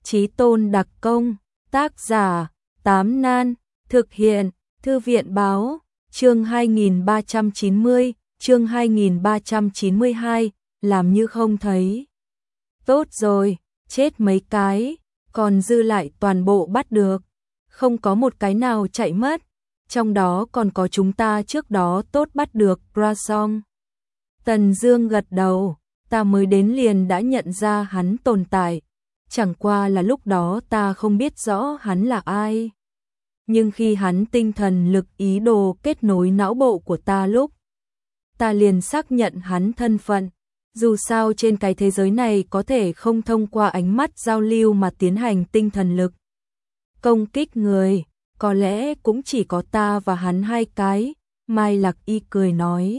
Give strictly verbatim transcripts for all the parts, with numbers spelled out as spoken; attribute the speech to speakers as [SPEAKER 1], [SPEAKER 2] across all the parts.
[SPEAKER 1] Chí Tôn đặc công, tác giả, Tám Nan, thực hiện, Thư viện báo, chương hai nghìn ba trăm chín mươi, chương hai nghìn ba trăm chín mươi hai, làm như không thấy. Tốt rồi, chết mấy cái, còn dư lại toàn bộ bắt được, không có một cái nào chạy mất, trong đó còn có chúng ta trước đó tốt bắt được Brasong. Tần Dương gật đầu, ta mới đến liền đã nhận ra hắn tồn tại, chẳng qua là lúc đó ta không biết rõ hắn là ai. Nhưng khi hắn tinh thần lực ý đồ kết nối não bộ của ta lúc, ta liền xác nhận hắn thân phận. Dù sao trên cái thế giới này có thể không thông qua ánh mắt giao lưu mà tiến hành tinh thần lực công kích người, có lẽ cũng chỉ có ta và hắn hai cái. Mai Lạc Y cười nói,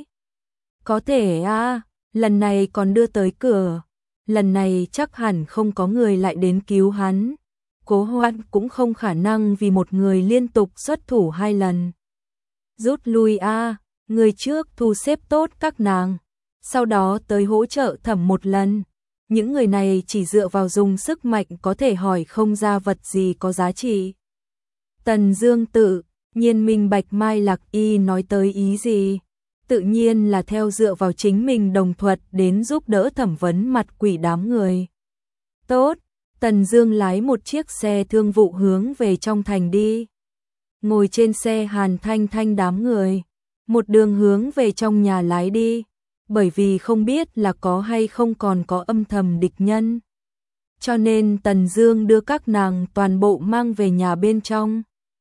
[SPEAKER 1] có thể à, lần này còn đưa tới cửa, lần này chắc hẳn không có người lại đến cứu hắn. Cố Hoan cũng không khả năng vì một người liên tục xuất thủ hai lần. Rút lui a, à, người trước thu xếp tốt các nàng, sau đó tới hỗ trợ Thẩm một lần. Những người này chỉ dựa vào dùng sức mạnh có thể hỏi không ra vật gì có giá trị. Tần Dương tự nhiên minh bạch Mai Lạc Y nói tới ý gì, tự nhiên là theo dựa vào chính mình đồng thuận đến giúp đỡ thẩm vấn mặt quỷ đám người. Tốt, Tần Dương lái một chiếc xe thương vụ hướng về trong thành đi. Ngồi trên xe Hàn Thanh Thanh đám người, một đường hướng về trong nhà lái đi, bởi vì không biết là có hay không còn có âm thầm địch nhân. Cho nên Tần Dương đưa các nàng toàn bộ mang về nhà bên trong.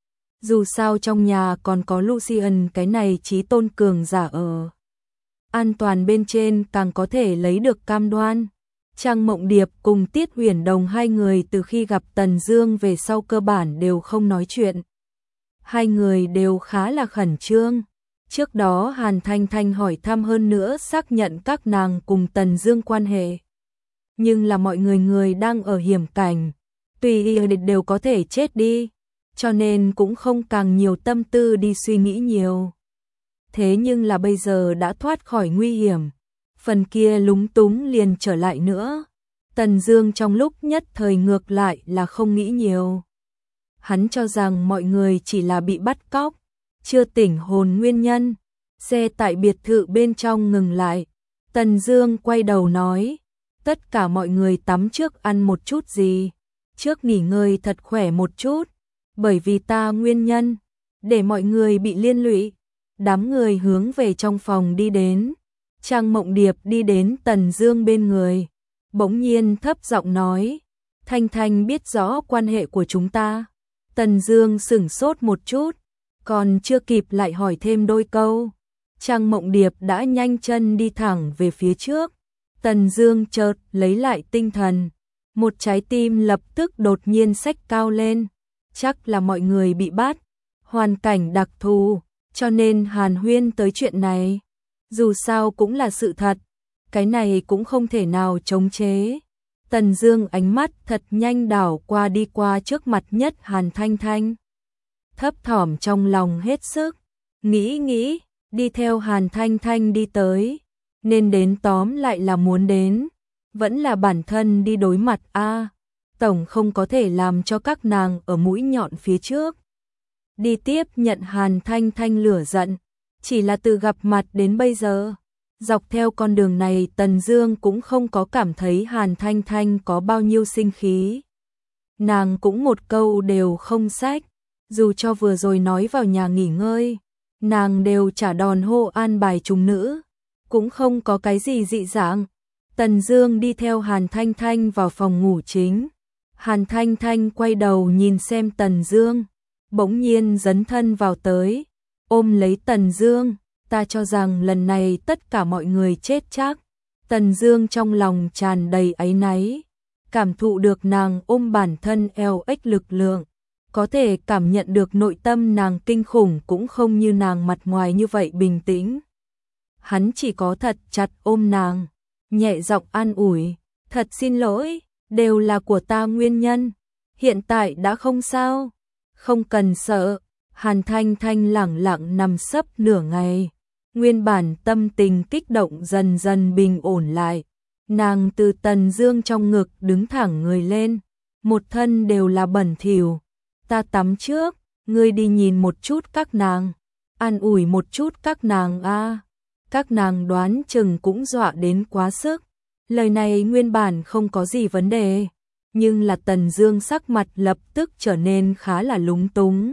[SPEAKER 1] Dù sao trong nhà còn có Lucian cái này chí tôn cường giả ở. An toàn bên trên càng có thể lấy được cam đoan. Trang Mộng Điệp cùng Tiết Huyền Đồng hai người từ khi gặp Tần Dương về sau cơ bản đều không nói chuyện. Hai người đều khá là khẩn trương. Trước đó Hàn Thanh Thanh hỏi thăm hơn nữa xác nhận các nàng cùng Tần Dương quan hệ. Nhưng là mọi người người đang ở hiểm cảnh, tùy đều có thể chết đi, cho nên cũng không càng nhiều tâm tư đi suy nghĩ nhiều. Thế nhưng là bây giờ đã thoát khỏi nguy hiểm, phần kia lúng túng liền trở lại nữa. Tần Dương trong lúc nhất thời ngược lại là không nghĩ nhiều. Hắn cho rằng mọi người chỉ là bị bắt cóc, chưa tỉnh hồn nguyên nhân. Xe tại biệt thự bên trong ngừng lại. Tần Dương quay đầu nói, tất cả mọi người tắm trước ăn một chút gì, trước nghỉ ngơi thật khỏe một chút, bởi vì ta nguyên nhân, để mọi người bị liên lụy. Đám người hướng về trong phòng đi đến. Trang Mộng Điệp đi đến Tần Dương bên người, bỗng nhiên thấp giọng nói, Thanh Thanh biết rõ quan hệ của chúng ta. Tần Dương sững sốt một chút, còn chưa kịp lại hỏi thêm đôi câu, Trang Mộng Điệp đã nhanh chân đi thẳng về phía trước. Tần Dương chợt lấy lại tinh thần, một trái tim lập tức đột nhiên xách cao lên. Chắc là mọi người bị bắt, hoàn cảnh đặc thù, cho nên hàn huyên tới chuyện này. Dù sao cũng là sự thật, cái này cũng không thể nào chống chế. Tần Dương ánh mắt thật nhanh đảo qua đi qua trước mặt nhất Hàn Thanh Thanh. Thấp thỏm trong lòng hết sức, nghĩ nghĩ, đi theo Hàn Thanh Thanh đi tới. Nên đến tóm lại là muốn đến, vẫn là bản thân đi đối mặt a. À, tổng không có thể làm cho các nàng ở mũi nhọn phía trước. Đi tiếp nhận Hàn Thanh Thanh lửa giận, chỉ là từ gặp mặt đến bây giờ, dọc theo con đường này Tần Dương cũng không có cảm thấy Hàn Thanh Thanh có bao nhiêu sinh khí. Nàng cũng một câu đều không xách, dù cho vừa rồi nói vào nhà nghỉ ngơi, nàng đều trả đòn hô an bài chúng nữ, cũng không có cái gì dị dạng. Tần Dương đi theo Hàn Thanh Thanh vào phòng ngủ chính. Hàn Thanh Thanh quay đầu nhìn xem Tần Dương, bỗng nhiên dấn thân vào tới, ôm lấy Tần Dương, ta cho rằng lần này tất cả mọi người chết chắc. Tần Dương trong lòng tràn đầy áy náy, cảm thụ được nàng ôm bản thân eo ếch lực lượng, có thể cảm nhận được nội tâm nàng kinh khủng cũng không như nàng mặt ngoài như vậy bình tĩnh. Hắn chỉ có thật chặt ôm nàng, nhẹ giọng an ủi, thật xin lỗi, đều là của ta nguyên nhân, hiện tại đã không sao, không cần sợ. Hàn Thanh Thanh lẳng lặng nằm sấp nửa ngày, nguyên bản tâm tình kích động dần dần bình ổn lại. Nàng từ Tần Dương trong ngực đứng thẳng người lên, một thân đều là bẩn thỉu. Ta tắm trước, ngươi đi nhìn một chút các nàng, an ủi một chút các nàng a. Các nàng đoán chừng cũng dọa đến quá sức. Lời này nguyên bản không có gì vấn đề, nhưng là Tần Dương sắc mặt lập tức trở nên khá là lúng túng.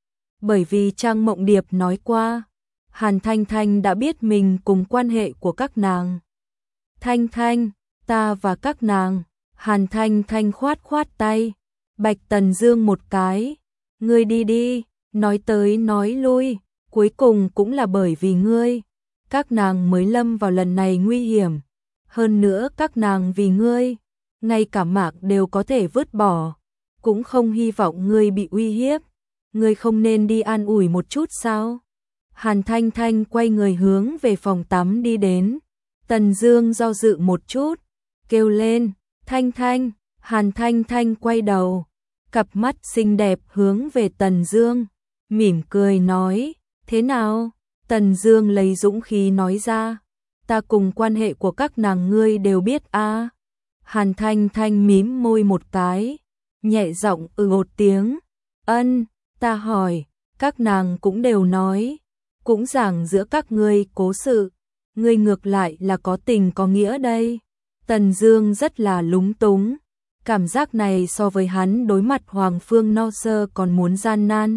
[SPEAKER 1] Bởi vì Trang Mộng Điệp nói qua, Hàn Thanh Thanh đã biết mình cùng quan hệ của các nàng. Thanh Thanh, ta và các nàng. Hàn Thanh Thanh khoát khoát tay, bạch Tần Dương một cái, ngươi đi đi, nói tới nói lui, cuối cùng cũng là bởi vì ngươi, các nàng mới lâm vào lần này nguy hiểm. Hơn nữa các nàng vì ngươi, ngay cả mạng đều có thể vứt bỏ, cũng không hy vọng ngươi bị uy hiếp. Ngươi không nên đi an ủi một chút sao? Hàn Thanh Thanh quay người hướng về phòng tắm đi đến. Tần Dương do dự một chút, kêu lên, Thanh Thanh. Hàn Thanh Thanh quay đầu, cặp mắt xinh đẹp hướng về Tần Dương, mỉm cười nói, thế nào? Tần Dương lấy dũng khí nói ra, ta cùng quan hệ của các nàng ngươi đều biết a. À. Hàn Thanh Thanh mím môi một cái, nhẹ giọng ừ một tiếng, ân, ta hỏi, các nàng cũng đều nói, cũng giảng giữa các ngươi cố sự, ngươi ngược lại là có tình có nghĩa đây. Tần Dương rất là lúng túng, cảm giác này so với hắn đối mặt Hoàng Phương No Sơ còn muốn gian nan.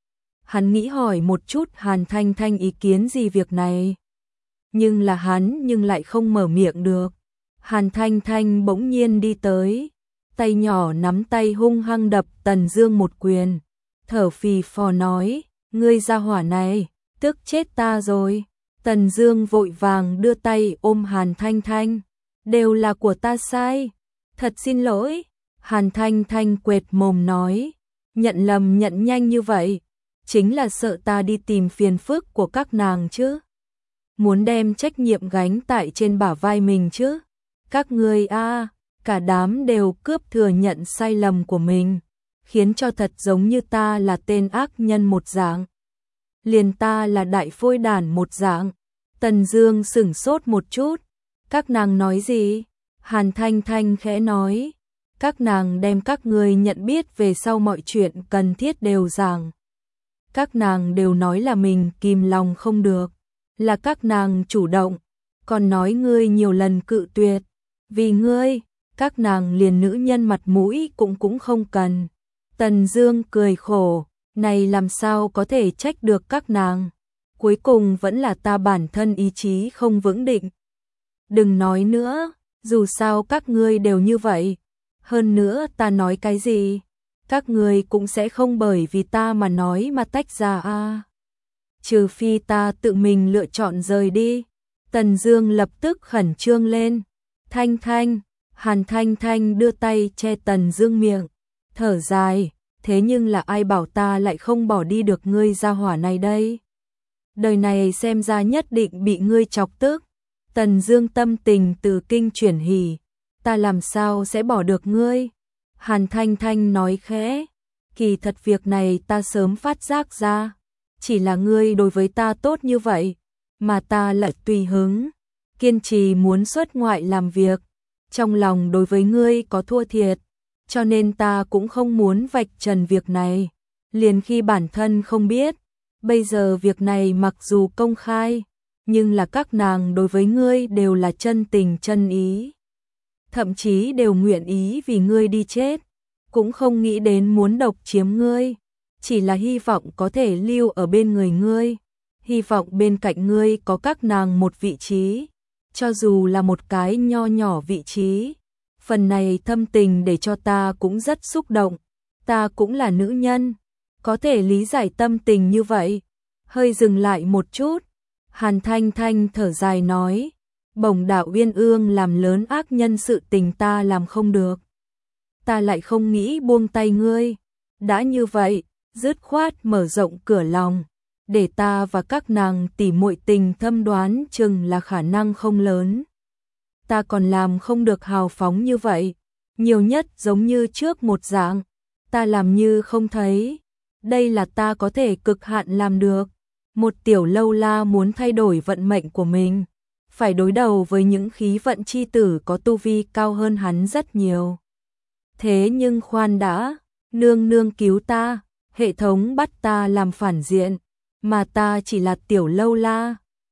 [SPEAKER 1] Hắn nghĩ hỏi một chút Hàn Thanh Thanh ý kiến gì việc này, nhưng là hắn nhưng lại không mở miệng được. Hàn Thanh Thanh bỗng nhiên đi tới, tay nhỏ nắm tay hung hăng đập Tần Dương một quyền, thở phì phò nói, ngươi gia hỏa này, tức chết ta rồi. Tần Dương vội vàng đưa tay ôm Hàn Thanh Thanh, đều là của ta sai, thật xin lỗi. Hàn Thanh Thanh quệt mồm nói, nhận lầm nhận nhanh như vậy, chính là sợ ta đi tìm phiền phức của các nàng chứ, muốn đem trách nhiệm gánh tại trên bả vai mình chứ. Các ngươi a, cả đám đều cướp thừa nhận sai lầm của mình, khiến cho thật giống như ta là tên ác nhân một dạng, liền ta là đại phôi đản một dạng. Tần Dương sững sốt một chút, các nàng nói gì? Hàn Thanh Thanh khẽ nói, các nàng đem các ngươi nhận biết về sau mọi chuyện cần thiết đều giảng. Các nàng đều nói là mình kìm lòng không được, là các nàng chủ động, còn nói ngươi nhiều lần cự tuyệt, vì ngươi, các nàng liền nữ nhân mặt mũi cũng cũng không cần. Tần Dương cười khổ, này làm sao có thể trách được các nàng, cuối cùng vẫn là ta bản thân ý chí không vững định. Đừng nói nữa, dù sao các ngươi đều như vậy, hơn nữa ta nói cái gì, các ngươi cũng sẽ không bởi vì ta mà nói mà tách ra a. À. Trừ phi ta tự mình lựa chọn rời đi. Tần Dương lập tức khẩn trương lên. Thanh Thanh, Hàn Thanh Thanh đưa tay che Tần Dương miệng, thở dài, thế nhưng là ai bảo ta lại không bỏ đi được ngươi gia hỏa này đây? Đời này xem ra nhất định bị ngươi chọc tức. Tần Dương tâm tình từ kinh chuyển hỉ, ta làm sao sẽ bỏ được ngươi? Hàn Thanh Thanh nói khẽ, kỳ thật việc này ta sớm phát giác ra, chỉ là ngươi đối với ta tốt như vậy, mà ta lại tùy hứng, kiên trì muốn xuất ngoại làm việc, trong lòng đối với ngươi có thua thiệt, cho nên ta cũng không muốn vạch trần việc này, liền khi bản thân không biết. Bây giờ việc này mặc dù công khai, nhưng là các nàng đối với ngươi đều là chân tình chân ý, thậm chí đều nguyện ý vì ngươi đi chết, cũng không nghĩ đến muốn độc chiếm ngươi, chỉ là hy vọng có thể lưu ở bên người ngươi, hy vọng bên cạnh ngươi có các nàng một vị trí, cho dù là một cái nho nhỏ vị trí. Phần này thâm tình để cho ta cũng rất xúc động, ta cũng là nữ nhân, có thể lý giải tâm tình như vậy. Hơi dừng lại một chút, Hàn Thanh Thanh thở dài nói, Bổng Đạo Uyên Ương làm lớn ác nhân sự tình ta làm không được, ta lại không nghĩ buông tay ngươi, đã như vậy, dứt khoát mở rộng cửa lòng, để ta và các nàng tỉ muội tình thâm, đoán chừng là khả năng không lớn. Ta còn làm không được hào phóng như vậy, nhiều nhất giống như trước một dạng, ta làm như không thấy, đây là ta có thể cực hạn làm được. Một tiểu lâu la muốn thay đổi vận mệnh của mình, phải đối đầu với những khí vận chi tử có tu vi cao hơn hắn rất nhiều. Thế nhưng khoan đã, nương nương cứu ta, hệ thống bắt ta làm phản diện, mà ta chỉ là tiểu lâu la.